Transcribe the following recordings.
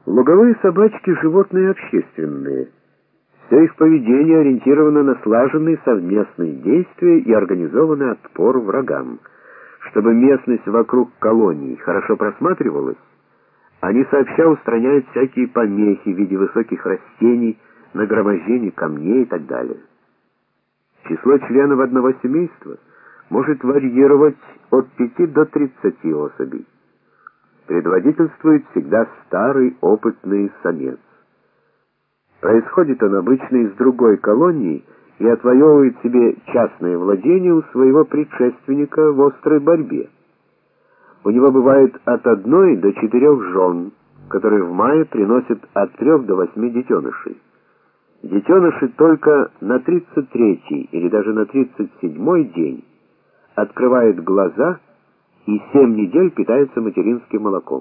Луговые собачки — животные общественные. Все их поведение ориентировано на слаженные совместные действия и организованный отпор врагам. Чтобы местность вокруг колонии хорошо просматривалась, они сообща устраняют всякие помехи в виде высоких растений, нагромождений камней и так далее. Число членов одного семейства может варьировать от 5 до 30 особей. Предводительствует всегда старый опытный самец. Происходит он обычно из другой колонии и отвоевывает себе частное владение у своего предшественника в острой борьбе. У него бывает от 1 до 4 жен, которые в мае приносят от 3 до 8 детенышей. Детеныши только на 33-й или даже на 37-й день открывают глаза и 7 недель питаются материнским молоком.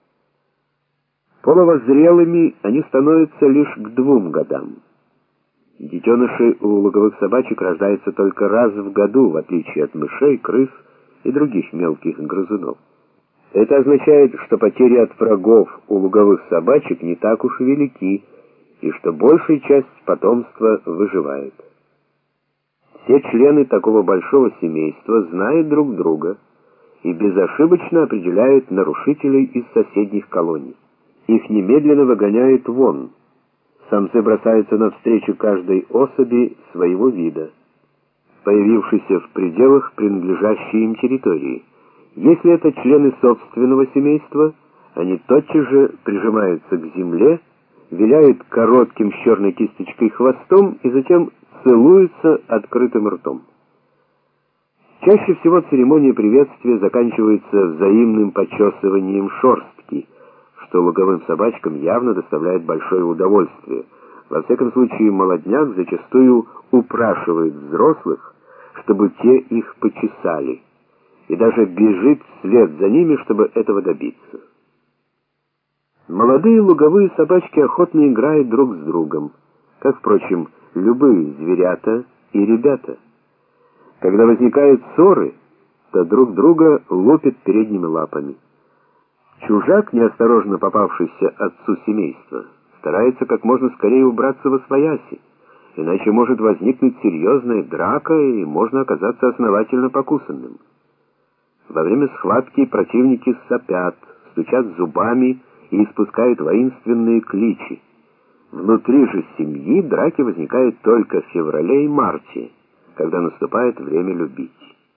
Половозрелыми они становятся лишь к 2 годам. Детеныши у луговых собачек рождаются только раз в году, в отличие от мышей, крыс и других мелких грызунов. Это означает, что потери от врагов у луговых собачек не так уж и велики, и что большая часть потомства выживает. Все члены такого большого семейства знают друг друга и безошибочно определяют нарушителей из соседних колоний. Их немедленно выгоняют вон. Самцы бросаются навстречу каждой особи своего вида, появившейся в пределах принадлежащей им территории. Если это члены собственного семейства, они тотчас же прижимаются к земле, виляют коротким с черной кисточкой хвостом и затем целуются открытым ртом. Чаще всего церемония приветствия заканчивается взаимным почесыванием шерстки, что луговым собачкам явно доставляет большое удовольствие. Во всяком случае, молодняк зачастую упрашивает взрослых, чтобы те их почесали, и даже бежит вслед за ними, чтобы этого добиться. Молодые луговые собачки охотно играют друг с другом, как, впрочем, любые зверята и ребята. Когда возникают ссоры, то друг друга лупят передними лапами. Чужак, неосторожно попавшийся отцу семейства, старается как можно скорее убраться восвояси, иначе может возникнуть серьезная драка и можно оказаться основательно покусанным. Во время схватки противники сопят, стучат зубами и испускают воинственные кличи. Внутри же семьи драки возникают только в феврале и марте, когда наступает время любить.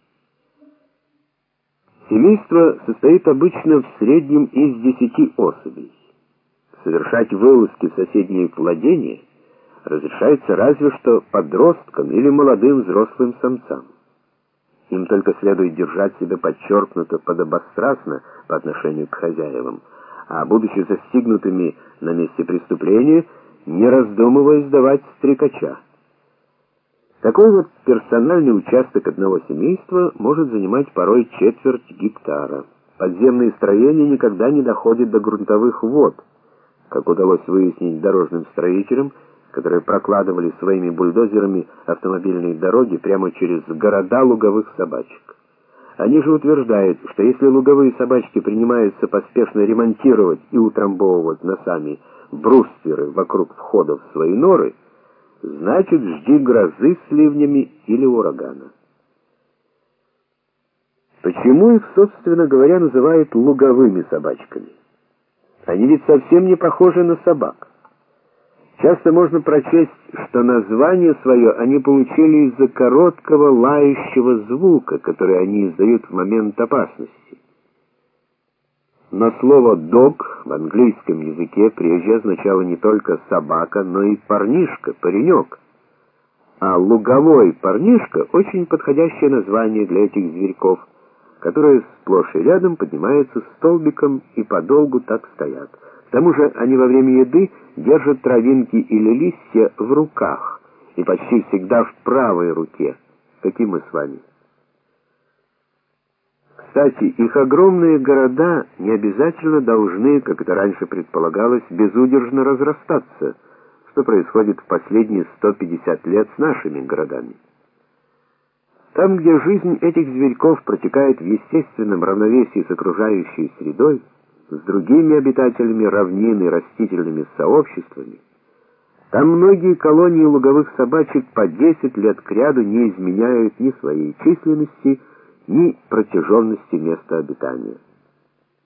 Семейство состоит обычно в среднем из 10 особей. Совершать вылазки в соседние владения разрешается разве что подросткам или молодым взрослым самцам. Им только следует держать себя подчеркнуто подобострастно по отношению к хозяевам, а будучи застигнутыми на месте преступления, не раздумывая сдавать стрекача. Такой вот персональный участок одного семейства может занимать порой четверть гектара. Подземные строения никогда не доходят до грунтовых вод, как удалось выяснить дорожным строителям, которые прокладывали своими бульдозерами автомобильные дороги прямо через города луговых собачек. Они же утверждают, что если луговые собачки принимаются поспешно ремонтировать и утрамбовывать носами брустверы вокруг входов в свои норы, значит, жди грозы с ливнями или урагана. Почему их, собственно говоря, называют луговыми собачками? Они ведь совсем не похожи на собак. Часто можно прочесть, что название свое они получили из-за короткого лающего звука, который они издают в момент опасности. Но слово «dog» в английском языке прежде означало не только собака, но и парнишка, паренек. А луговой парнишка — очень подходящее название для этих зверьков, которые сплошь и рядом поднимаются столбиком и подолгу так стоят. К тому же они во время еды держат травинки или листья в руках, и почти всегда в правой руке, как и мы с вами. Кстати, их огромные города не обязательно должны, как это раньше предполагалось, безудержно разрастаться, что происходит в последние 150 лет с нашими городами. Там, где жизнь этих зверьков протекает в естественном равновесии с окружающей средой, с другими обитателями равнин и растительными сообществами, там многие колонии луговых собачек по 10 лет кряду не изменяют ни своей численности, ни протяженности места обитания.